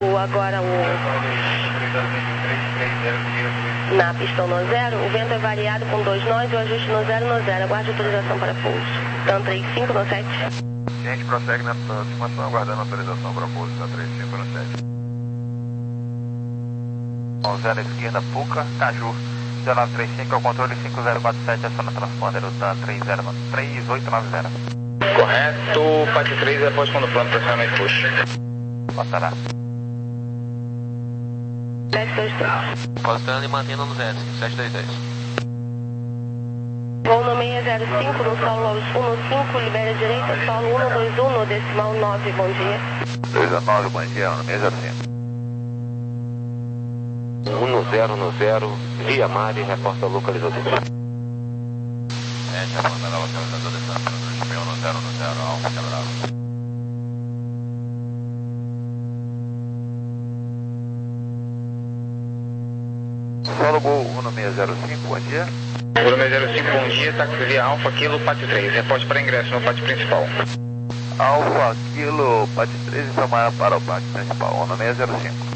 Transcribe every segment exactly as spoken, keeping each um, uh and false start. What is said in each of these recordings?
O, agora o... Na pista no zero, o vento é variado com dois nós e o ajuste no zero no zero. Aguarde autorização para pouso. TAM trinta e cinco no sete. Gente, prossegue nessa aproximação, aguardando autorização para pouso, TAM trinta e cinco no sete. zero esquerda, Puca, Caju. dezenove trinta e cinco, ao controle cinco zero quatro sete, aciona transponder, o TAM três oito nove zero. Correto, parte três, após quando plano, pressionamento push. Passará. sete dois dois. Postando e mantendo no zero, sete dois dois. Voo no seis zero cinco, no solo um cinco, libera a direita, solo um dois um, no decimal nove, bom dia. dois nove, bom dia, no seis zero cinco. um zero no zero, via Mari, reporta localizador. É, reporta a localizador de Santos, um zero no zero, Alfa Bravo. Solo Gol um seis zero cinco, bom dia. Gol seis zero cinco, bom dia, táxi via Alfa, Kilo, Pátio três, reporte para ingresso no pátio principal. Alfa, Kilo, Pátio três, informar para o pátio principal, um seis zero cinco.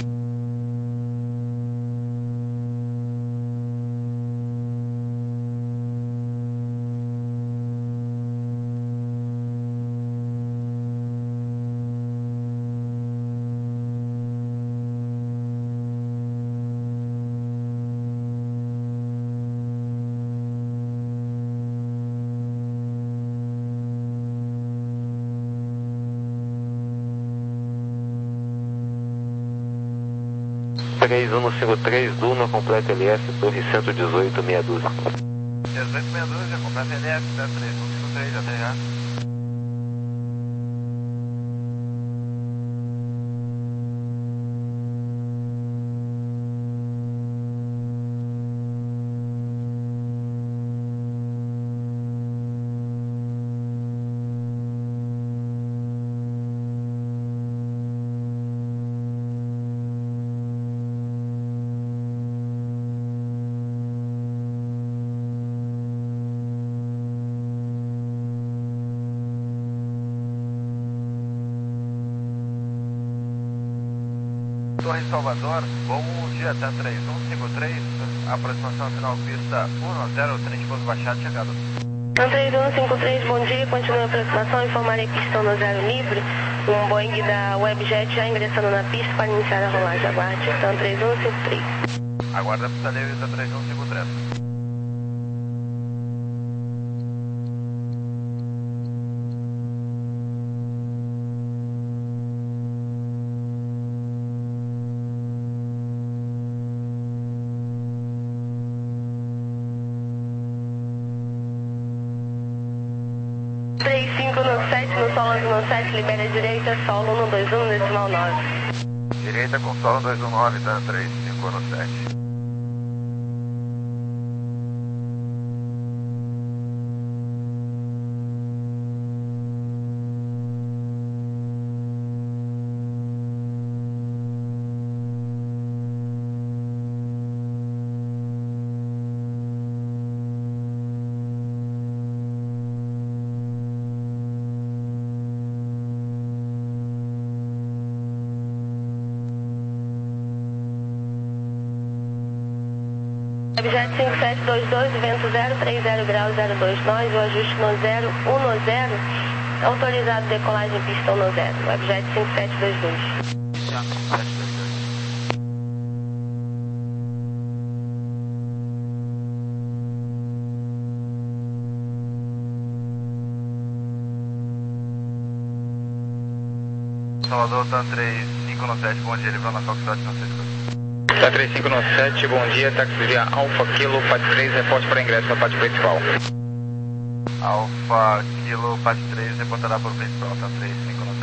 três um cinco três, Duna, completa L S, Torre cento e dezoito, meia dúzia. dezoito meia dúzia, completa L S, três um cinco três, já tem já. Torre Salvador, bom dia, TAM três um cinco três, aproximação final pista um zero, trem de pouso baixado, chegado. TAM três um cinco três, bom dia, continua a aproximação, informarei que estão no zero livre, um Boeing da Webjet já ingressando na pista para iniciar a rolagem, aguarde, TAM três um cinco três. Aguarda a pista livre, TAM três um cinco três. três cinco no sete, no solo onze no sete, libera a direita, solo um dois um, decimal nove. Direita com solo dois um nove, TAM três cinco no sete. Webjet cinco sete dois dois, vento zero três zero graus zero dois nós, o ajuste no zero um no zero, autorizado decolagem pista um no zero, Webjet cinco sete dois dois. Salvador, TAM três cinco no sete, bom dia, livrando a Foxtrot no Cisco. TAM três cinco no sete, bom dia, táxi via Alfa, Kilo, Pátio três, reporte para ingresso no pátio principal. Alfa, Kilo, Pátio três, reportará para o principal, TAM três cinco no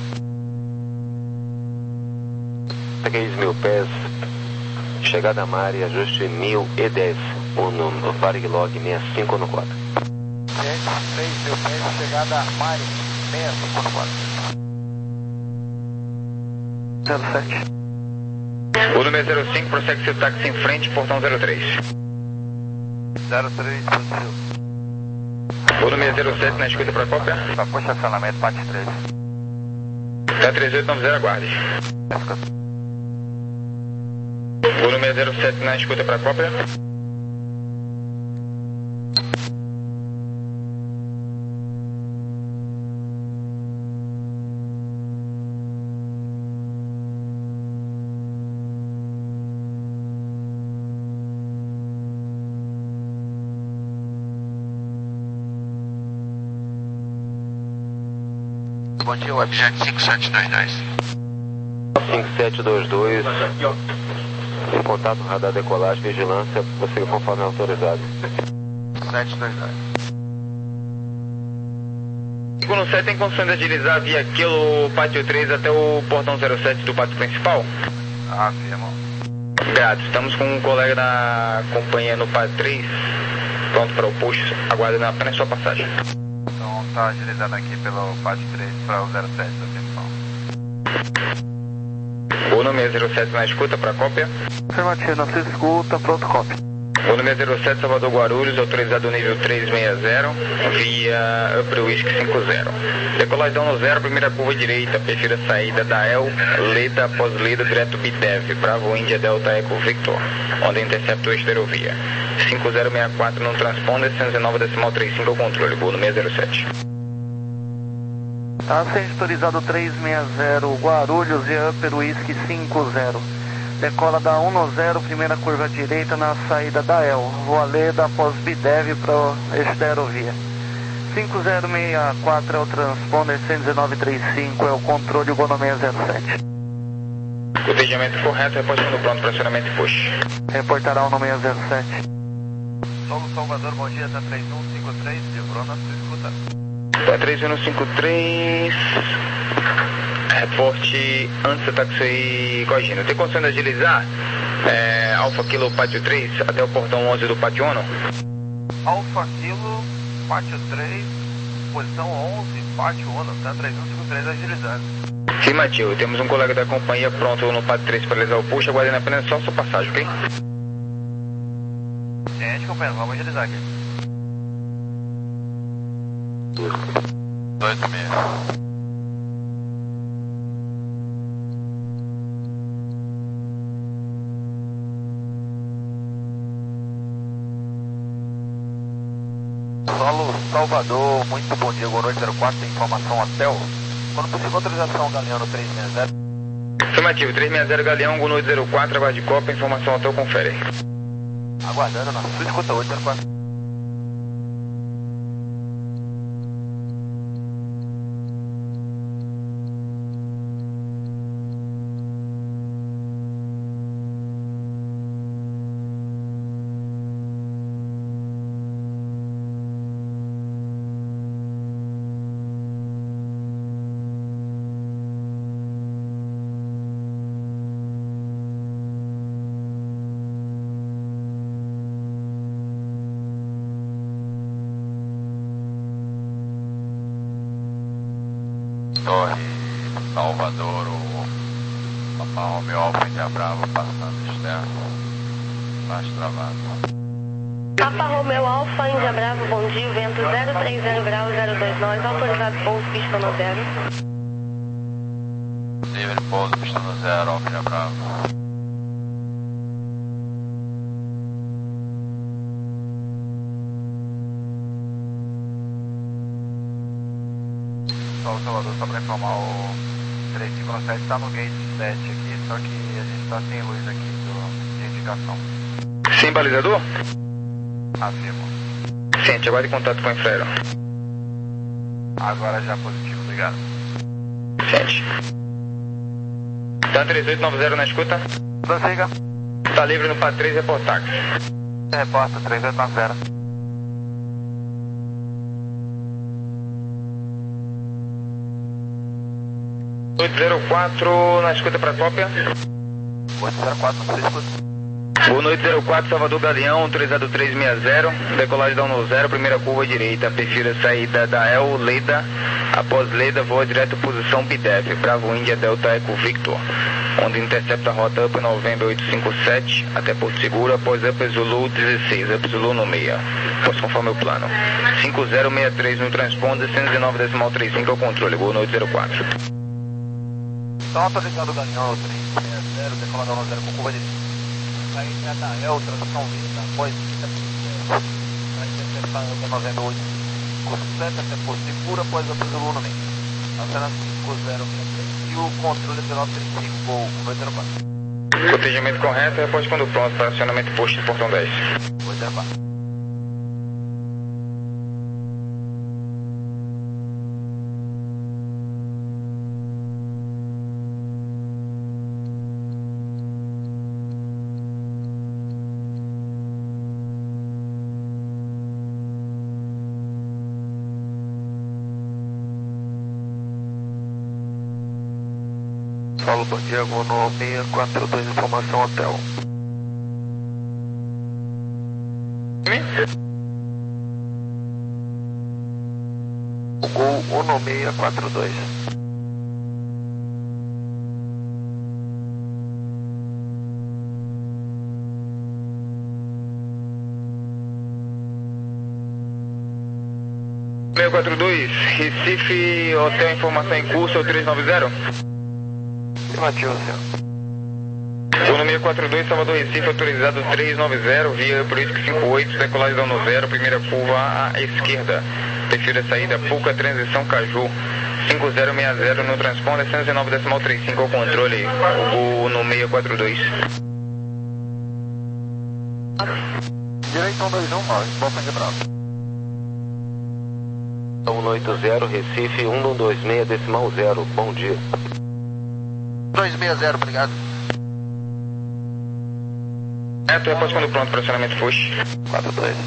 sete. três mil pés, chegada a Mari, ajuste mil e dez, o número, Varig Log sessenta e cinco no quatro. Gente, três mil pés, chegada a Mari, sessenta e cinco no quatro. zero sete. O número zero cinco, prossegue seu táxi em frente, portão zero três. zero três, positivo. O número zero sete, na escuta para cópia. Para estacionamento, Pátio três. TAM três oito nove zero, aguarde. Gol seis zero sete na escuta para cópia. Bom dia, Webjet cinco sete dois dois. cinco sete dois dois, em contato com radar decolagem, vigilância, prossiga conforme autorizado. sete dois dois. Segundo sete, tem condições de agilizar via Kilo Pátio três até o portão zero sete do pátio principal? Afirmo. Grato, estamos com um colega da companhia no Pátio três, pronto para o push, aguardando apenas sua passagem. Então tá agilizando aqui pelo pátio três para o zero sete da atenção. Gol seis zero sete na escuta para cópia. Afirmativo, na sua escuta, pronto, cópia. Gol seis zero sete, Salvador Guarulhos, autorizado nível trezentos e sessenta, via Upper Whisky cinco zero. Decolagem no zero, primeira curva direita, prefira saída da El, Leda, após Leda, direto B D E V, Bravo Índia Delta Eco Victor, onde intercepta o esterovia. cinco zero seis quatro no transponder, cento e nove decimal trinta e cinco ao controle, Gol seis zero sete. Tá sendo autorizado trezentos e sessenta, Guarulhos via Upper Whisky cinco zero. Decola da um zero, primeira curva direita na saída da El. Voaleda após B D E V para esterovia. cinco zero seis quatro é o transponder, cento e dezenove trinta e cinco é o controle, o Gono seis zero sete. Cotejamento correto, reportando pronto para acionamento e push. Reportará o seis zero sete. Solo Salvador, bom dia, tá três um cinco três, livrou na sua escuta. Tá três um cinco três, reporte antes do taxi Cogino. Tem condição de agilizar é, Alfa Kilo Pátio três até o portão onze do Pátio Uno? Alfa Kilo, pátio três, posição onze, pátio Uno, tá três um cinco três agilizando. Afirmativo, temos um colega da companhia pronto no Pátio três para realizar o push, aguardando apenas só sua passagem, ok? Gente, companheiro, vamos agilizar aqui. dois seis. Solo Salvador, muito bom dia, boa noite, zero quatro, tem informação hotel. Quando possível, autorização Galeão no três seis zero. Afirmativo, três seis zero Galeão, Gol oito zero quatro, aguarde copa, informação hotel, confere. Aguardando na sua escuta, oito zero quatro. Torre Salvador, o Papa Romeo Alfa Índia Bravo passando externo, baixo travado. Papa Romeo Alfa Índia Bravo, bom dia, vento zero três zero graus zero dois nove, autorizado pouso, pista no zero. Livre pouso, pista no zero, Alfa Índia Bravo. Solo Salvador, só para informar, o três cinco sete está no gate sete aqui, só que a gente está sem luz aqui do, de indicação. Sem balizador? Afirmo. Sente, aguarde contato com o Infraero. Agora já positivo, obrigado. Sente. Tá três oito nove zero na escuta? Prossiga. Tá livre no Pátio três, reportar. Reporta, três oito nove zero. oito zero quatro na escuta para cópia. oito zero quatro, não sei escuta. Boa noite, zero quatro, Salvador Galeão, autorizado três seis zero, decolagem da um zero, primeira curva direita, prefira saída da El, Leda, após Leda, voa direto posição B D E V, Bravo Índia Delta Eco Victor, onde intercepta a rota Up November oito cinco sete, até Porto Seguro, após Up Zulu dezesseis, Up Zulu no meia, pois conforme o plano. cinco zero seis três no transponder, cento e dezenove decimal trinta e cinco ao controle, boa noite, zero quatro. Então autorizado Galeão, três seis zero, decolagem da um zero com curva direita. saída da E L, tradução lenta, após vai interceptar a noventa e oito cinquenta e sete até por segura, após a Zulu no meio. Acena cinco zero seis três e o controle é nove três cinco, Gol, vai zero quatro. Protegimento correto, repórte quando pronto para acionamento posto de portão dez. Vai zero quatro. Paulo, bom dia, Gono seis quatro dois, informação hotel. Gol um seis quatro dois. seis quatro dois, Recife, hotel informação em curso, três nove zero. Afirmativo, senhor. Gol seis quatro dois, Salvador Recife, autorizado três nove zero, via Brusque cinco oito, decolagem da um zero, primeira curva à esquerda. Prefiro a saída Puca, transição Caju, cinco zero seis zero no transponder, cento e nove decimal trinta e cinco ao controle, Gol no seis quatro dois. Direito um dois um, volta de Bravo. um oito zero, Recife, um um dois seis decimal zero, bom dia. dois seis zero, obrigado. Neto, repórte quando pronto para acionamento push. quatro dois.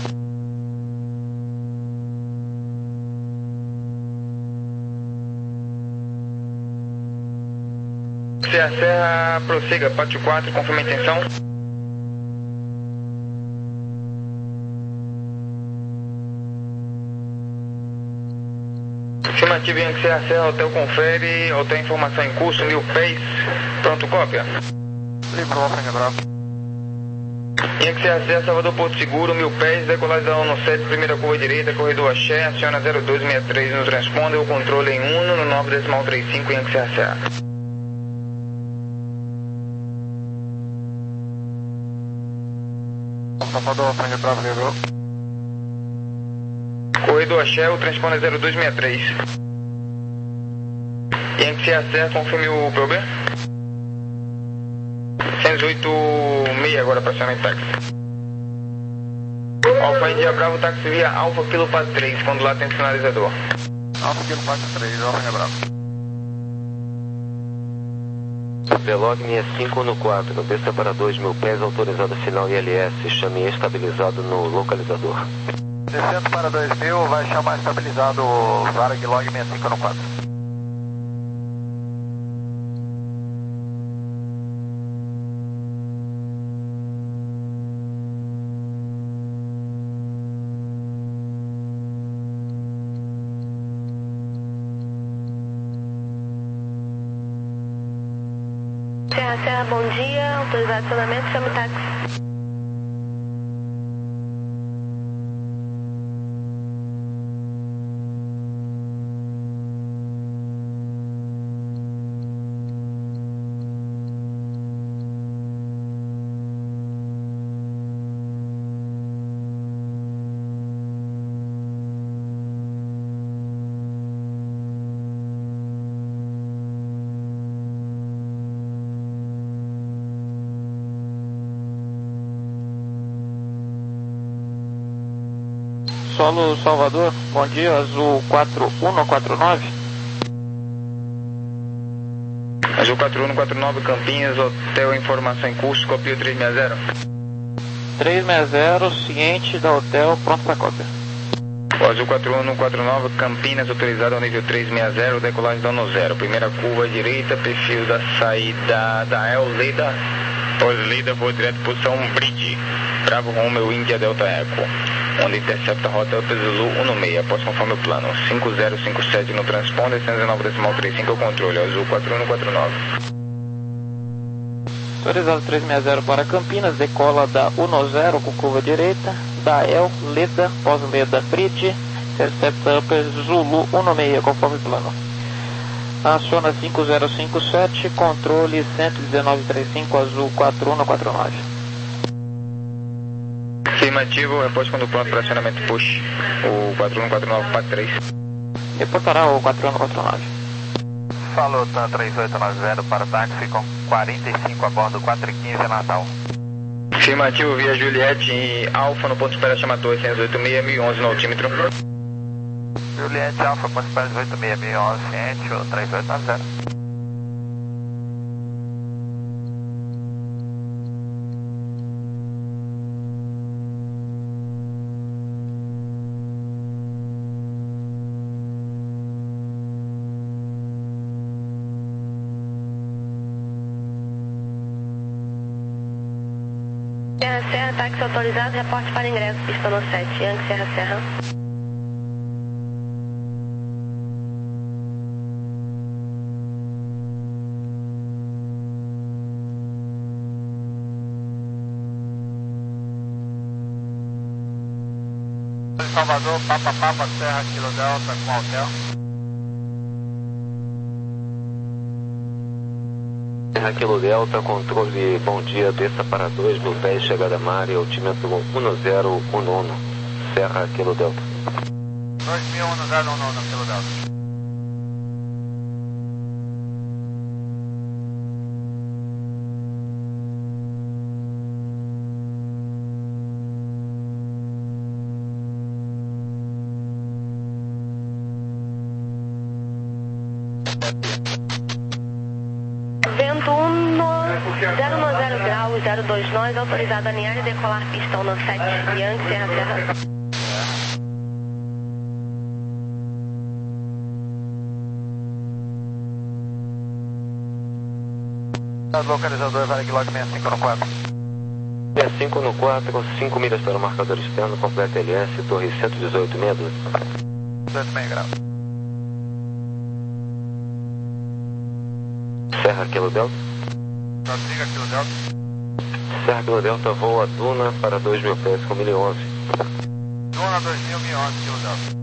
Serra Serra, prossiga, pátio quatro, confirma a intenção. Afirmativo, em Serra Serra, hotel confere, hotel informação em curso, mil pés, pronto, cópia. Livro, volta de Bravo. Em Serra Serra, Salvador Porto Seguro, mil pés, decolagem da um sete, primeira curva direita, corredor Axé, aciona zero dois seis três no transponder, o controle em um no nove decimal trinta e cinco em Serra Serra. Salvador, volta de Bravo, livro. Corredor Axé, o transponder zero dois seis três. E em Serra Serra, confirme o P O B. cento e oito seis agora para acionamento táxi. Alfa India Bravo, táxi via Alfa Kilo Pat três, quando lá tem sinalizador. Alfa Kilo Pat três, Alfa de Bravo. Belog seis cinco no quatro, desça para dois mil pés, autorizado final I L S, chame estabilizado no localizador. Descendo para dois mil, vai chamar estabilizado o Varag Log seis cinco no quatro. Serra Serra, bom dia, autorizado acionamento, chame táxi. Solo Salvador, bom dia, Azul quatro um quatro nove. Azul quatro um quatro nove, Campinas, hotel informação em curso, copia três seis zero. três seis zero, ciente da hotel, pronto para cópia. O Azul quatro um quatro nove, Campinas, autorizado ao nível três seis zero, decolagem da um zero. Primeira curva à direita, perfil da saída da El Leda. Pós-Leda, vou direto posição Bridge. Bravo Romeo India Delta Eco. Onde intercepta a rota Delta Zulu um seis, após conforme o plano. cinco zero cinco sete no transponder, cento e nove decimal trinta e cinco ao controle. Azul quatro um quatro nove. Autorizado três seis zero para Campinas, decola da um zero com curva direita, da El Leda, pós-Leda Bridge, intercepta Upper Zulu um seis, conforme plano. Aciona cinco zero cinco sete, controle cento e dezenove trinta e cinco, Azul quatro um quatro nove. Afirmativo, reporte quando pronto para acionamento push, o quatro um quatro nove quatro três. Reportará o quatro um quatro nove. Falou, TAM três oito nove zero para táxi com quarenta e cinco a bordo, quatro e quinze Natal. Afirmativo, via Juliette e Alfa no ponto de espera chama Torre cento e oito seis mil e onze no altímetro. Juliette Alfa, ponto de espera oito seis mil e onze, ciente, o três oito nove zero. Serra Serra, táxi autorizado, reporte para ingresso, pista no sete, Yankee Serra Serra. Salvador, Papa Papa, Serra Kilo Delta com hotel. Serra Kilo Delta, controle, bom dia, desça para dois mil pés, chegada a mar, altímetro um zero um um, Serra Kilo Delta. dois mil um zero um um, Kilo Delta. Vento um zero zero graus, zero dois nós, autorizado a alinhar e decolar pistão no sete, Yankee Serra Serra. Localizador, vale quilômetro sessenta e cinco no quatro. sessenta e cinco no quatro, cinco milhas para o marcador externo, completa L S, torre cento e dezoito, meia dúzia. dezoito meio graus. Serra Kilo Delta. Prossiga Kilo Delta. Serra Kilo Delta, voa Duna para dois mil pés com mil e onze. Duna dois mil e onze, Kilo Delta.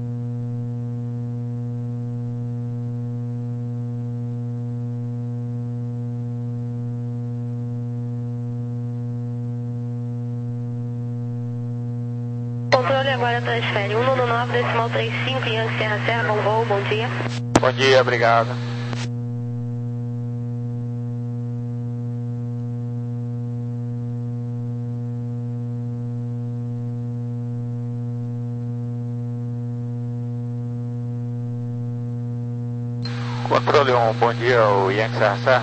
Controle agora transfere um nove nove, decimal trinta e cinco, Yankee Serra Serra, bom voo, bom dia. Bom dia, obrigado. Controle um, bom dia, o Yankee Serra Serra.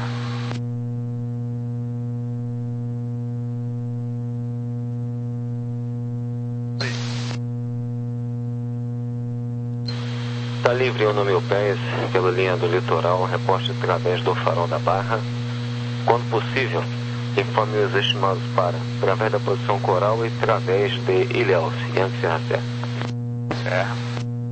Está livre um mil pés pela linha do litoral, reporte através do farol da Barra. Quando possível, informe os estimados para, através da posição coral e através de Ilhéus, Yankee Serra Serra. Certo.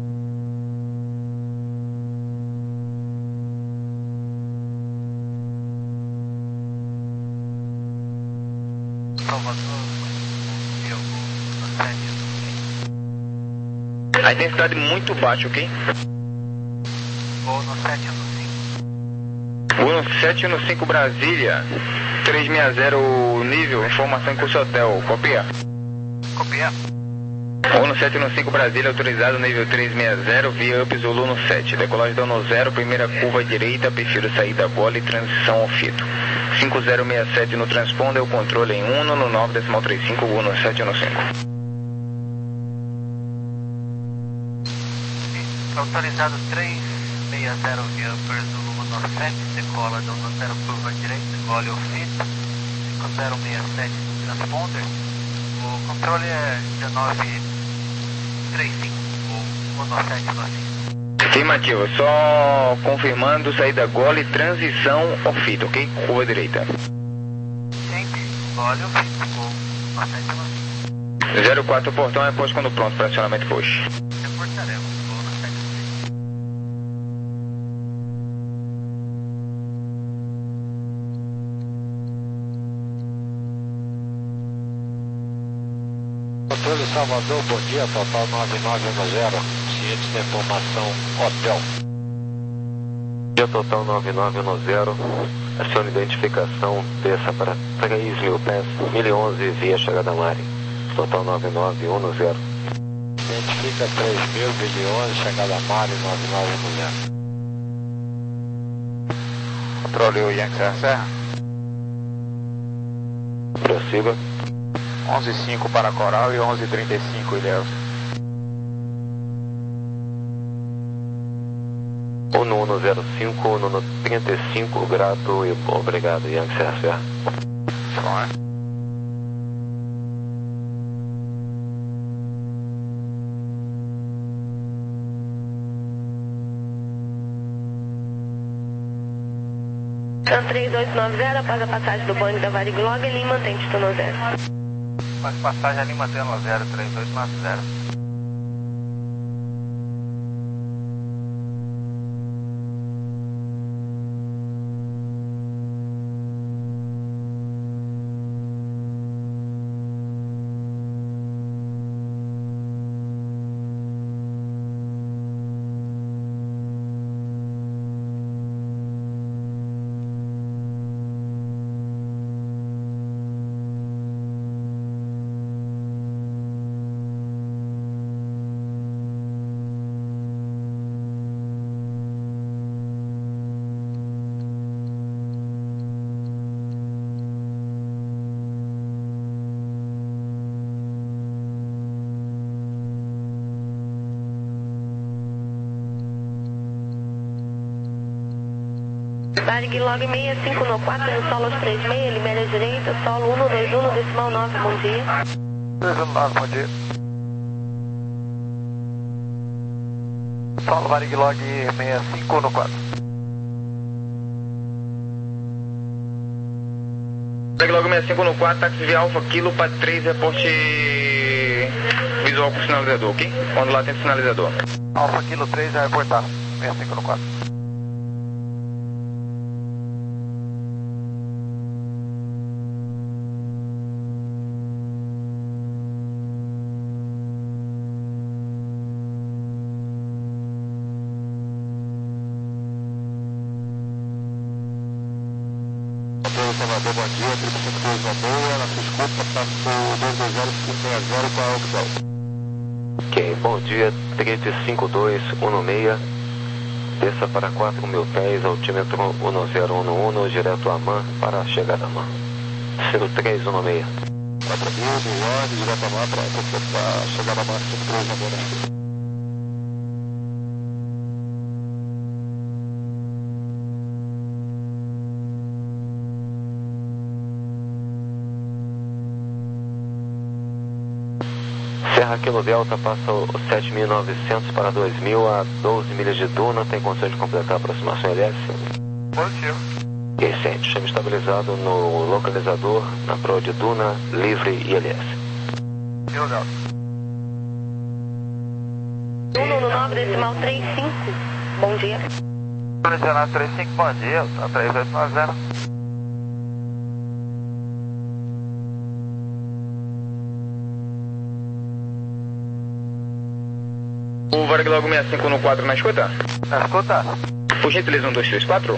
A intensidade muito baixa, ok? Vou no sete no cinco. Vou no sete no cinco Brasília, três seis zero nível, informação em curso hotel, copia? Copia. Vou no sete no cinco Brasília, autorizado nível três seis zero, via Up Zulu no sete, decolagem dano zero, primeira curva à direita, prefiro saída bola e transição ao fito. cinco zero seis sete no transponder, o controle em um no nove, decimal trinta e cinco, vou no sete no cinco. Autorizado três seis zero via Upper Zulu no sete, decola do zero curva à direita, engole o fito, cinco zero seis sete no transponder, o controle é dezenove trinta e cinco, o no sete no cinco. Afirmativo, só confirmando saída gola e transição ao fito, ok? Curva à direita. Gente, engole o fito, o no sete no cinco. zero quatro portão, reposto quando pronto para acionamento push. Reportaremos. Controle Salvador, bom dia, total nove nove um zero, cientes da informação, hotel. Dia total nove nove um zero, acione identificação, desça para três mil pés, mil e onze, via chegada a Mari. total nove nove um zero. Identifica três mil, Billy onze, chegada a Mário nove nove um zero. Controle o Yankee Serra Serra. Prossiga. onze e cinco para Coral e onze e trinta e cinco Ilhéus. Uno um zero cinco, Uno trinta e cinco, grato e obrigado, Yankee Serra Serra. Bom, é? São três oito nove zero, após a passagem do Boeing da Variglog, Lima mantém destino zero. Mas passagem ali mantendo zero três oito nove zero. Variglog seis cinco no quatro, solo três seis, libera a direita, solo um dois um, decimal nove, bom dia. dois um nove, bom dia. Solo Variglog seis cinco no quatro. Variglog seis cinco no quatro, táxi via Alfa Kilo para três, reporte visual com sinalizador, ok? Quando lá tem sinalizador. Alfa Kilo três, vai reportar. seis cinco no quatro. Salvador, bom dia, trinta e cinco dois boa, na sua escuta, passou dois dois zero cinco seis zero para a opção. Ok, bom dia, trinta e cinco dois um seis, desça para quatro mil pés, altímetro um zero um um, direto a Man, para a chegada a Man. Destino três um seis. quatro mil, Milone, direto a Man, para a chegada a Man, cinco três na boa. Serra Kilo Delta passa o sete mil e novecentos para dois mil a doze milhas de Duna, tem condições de completar a aproximação L S? Positivo. Ok, sente, chama estabilizado no localizador, na proa de Duna, livre e L S. Kilo Delta. um no nove, decimal trinta e cinco, bom dia. Condicionado trinta e cinco, bom dia, tá três oito nove zero. O Variglog seis cinco no quatro na escuta? Na escuta? Por gentileza, um dois três quatro.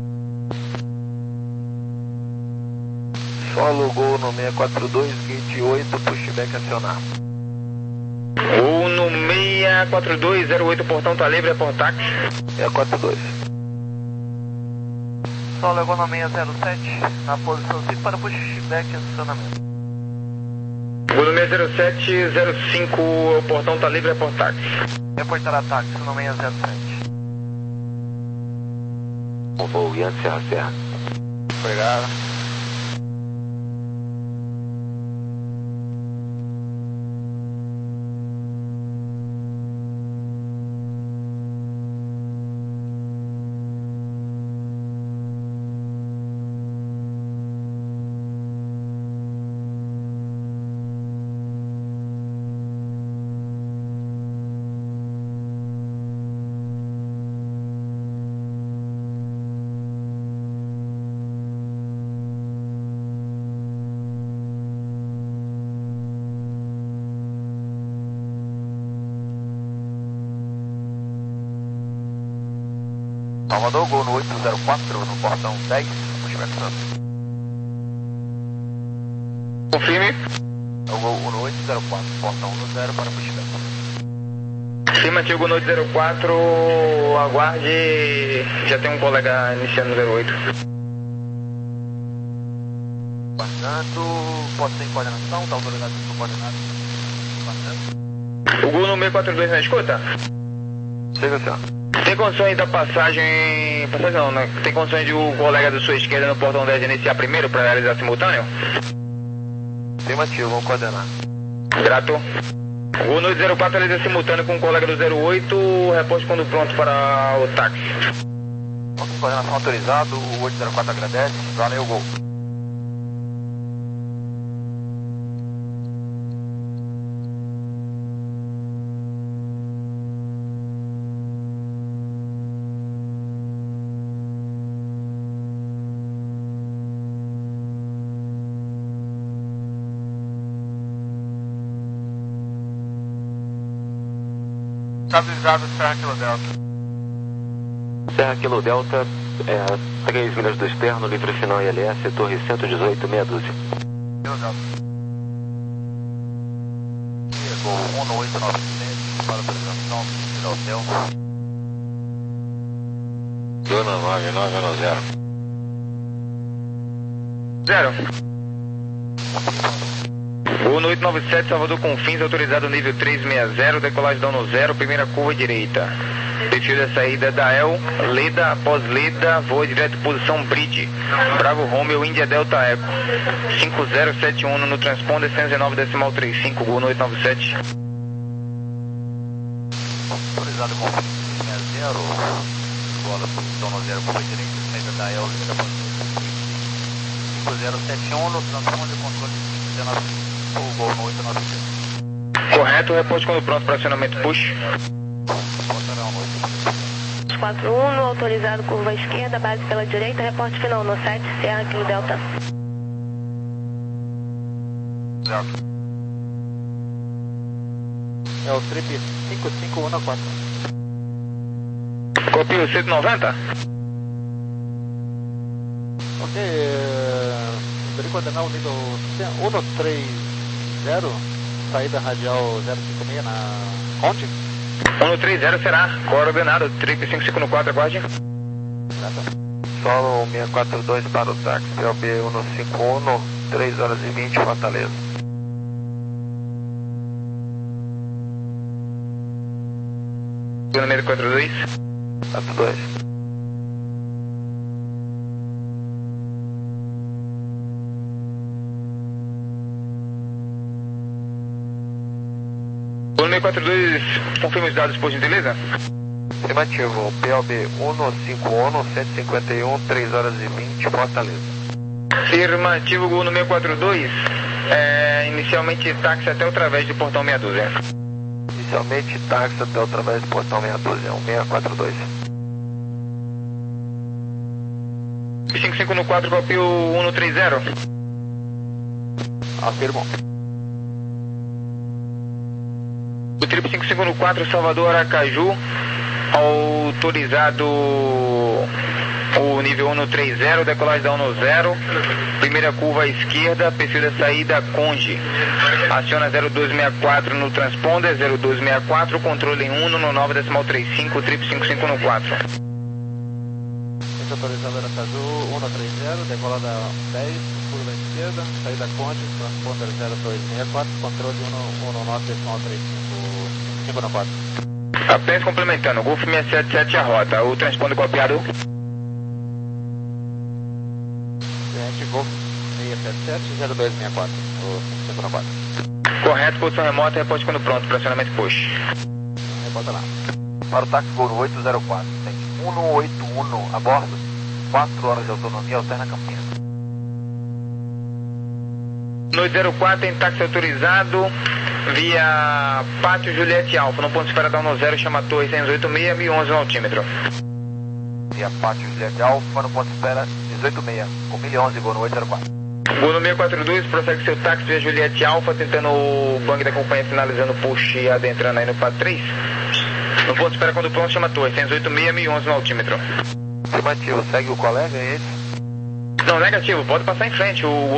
Solo Gol no seis quatro dois, gate oito, pushback acionar. Ou no seis quatro dois zero oito, portão tá livre, é por táxi. seis quatro dois. Solo Gol no seis zero sete, na posição cinco para pushback acionamento. O no seis zero sete zero cinco, o portão tá livre, é por táxi. Reportar ataque no seis zero sete. Um voo Yankee Serra Serra. Obrigado. Salvador, Gol no oito zero quatro, no portão dez, pushback santo. Confirme. É o Gol um oito zero quatro, portão um zero para Puxidão. Afirmativo, Gol zero quatro, aguarde, já tem um colega iniciando no zero oito. Passando, pode ser em coordenação, está autorizado por coordenado. Passando. O Gol no seis quatro dois na escuta? Chega, senhor. Tem condições da passagem, passagem não, né? Tem condições de o colega da sua esquerda no portão dez iniciar primeiro para realizar simultâneo? Afirmativo, vamos coordenar. Grato. O Gol zero quatro realiza simultâneo com o colega do zero oito, reposte quando pronto para o táxi. Coordenação autorizado, o oito zero quatro agradece, valeu, Gol. Estabilizado, Serra Kilo Delta. Serra Kilo Delta, é, três milhas do externo, livre final I L S, torre cento e dezoito, meia dúzia. Kilo Delta. Gol um oito nove sete, para autorização, do hotel. Dona nove nove nove zero. Zero. O oito nove sete, Salvador Confins, autorizado nível trezentos e sessenta, decolagem da no zero, primeira curva direita. Perfil da saída da El, Leda, após Leda, voa direto posição Bridge. Bravo Romeo, Índia Delta Eco. cinco zero sete um no transponder, cento e dezenove decimal trinta e cinco, Gol no oito nove sete. Autorizado Confins trezentos e sessenta, bola posição no zero, curva direita, saída da El, Leda, cinco zero sete um no transponder, controle cinco dezenove. O Gol no oito nove sete. Correto, reposte quando pronto para acionamento push. quatro um, autorizado curva esquerda, base pela direita, reporte final no sete, Serra Kilo Delta. Delta. É o trip cinco cinco um quatro. Copia o cento e noventa? Ok, é... Poderia coordenar o nível um três zero, saída radial zero cinco seis na Conde? um três zero será, coordenado, trip cinco cinco quatro, aguarde. Solo seis quatro dois para o táxi, P O B um cinco um, três horas e vinte, Fortaleza. Número quatro dois. quatro dois. O número quatro dois, confirma os dados, por gentileza? Afirmativo, P O B um cinco um, cento e cinquenta e um, três horas e vinte, Fortaleza. Afirmativo, Gol número quatro dois, é, inicialmente táxi até o través do portão meia dúzia. Inicialmente táxi até o través do portão meia dúzia, um seis quatro dois. cinco cinco quatro, copia o um três zero. Afirmo. O trip cinco cinco quatro, Salvador Aracaju, autorizado o nível um três zero, decolagem da um zero, primeira curva à esquerda, perfil da saída Conde. Aciona zero dois seis quatro no transponder, zero dois seis quatro, controle em um no nove decimal trinta e cinco, trip cinco cinco quatro. Autorizado Aracaju um três zero, decolada dez, curva à esquerda, saída Conde, transponder zero dois seis quatro, controle um no nove decimal trinta e cinco, cinco quatro. Apenas complementando, Golf seis sete sete a rota, o transponder copiado. Golf seis sete sete, zero dois seis quatro, o cinco quatro. Correto, posição remota, reposte quando pronto, pressionamento push. Reporta lá. Para o táxi Gol oito zero quatro, tem um oito um a bordo, quatro horas de autonomia, alterna Campinas. No zero quatro tem táxi autorizado via Pátio Juliette Alfa, no ponto de espera da um zero, chama Torre seiscentos e oitenta e seis, mil e onze no altímetro. Via Pátio Juliette Alfa, no ponto de espera dezoito seis, com mil e onze, Gol no oito zero quatro. Gol no seis quatro dois, prossegue seu táxi via Juliette Alfa, tentando o bang da companhia, finalizando o push e adentrando aí no P A três. No ponto de espera quando pronto, chama Torre seiscentos e oitenta e seis, mil e onze no altímetro. Afirmativo, segue o colega, é esse? Não, negativo, pode passar em frente, o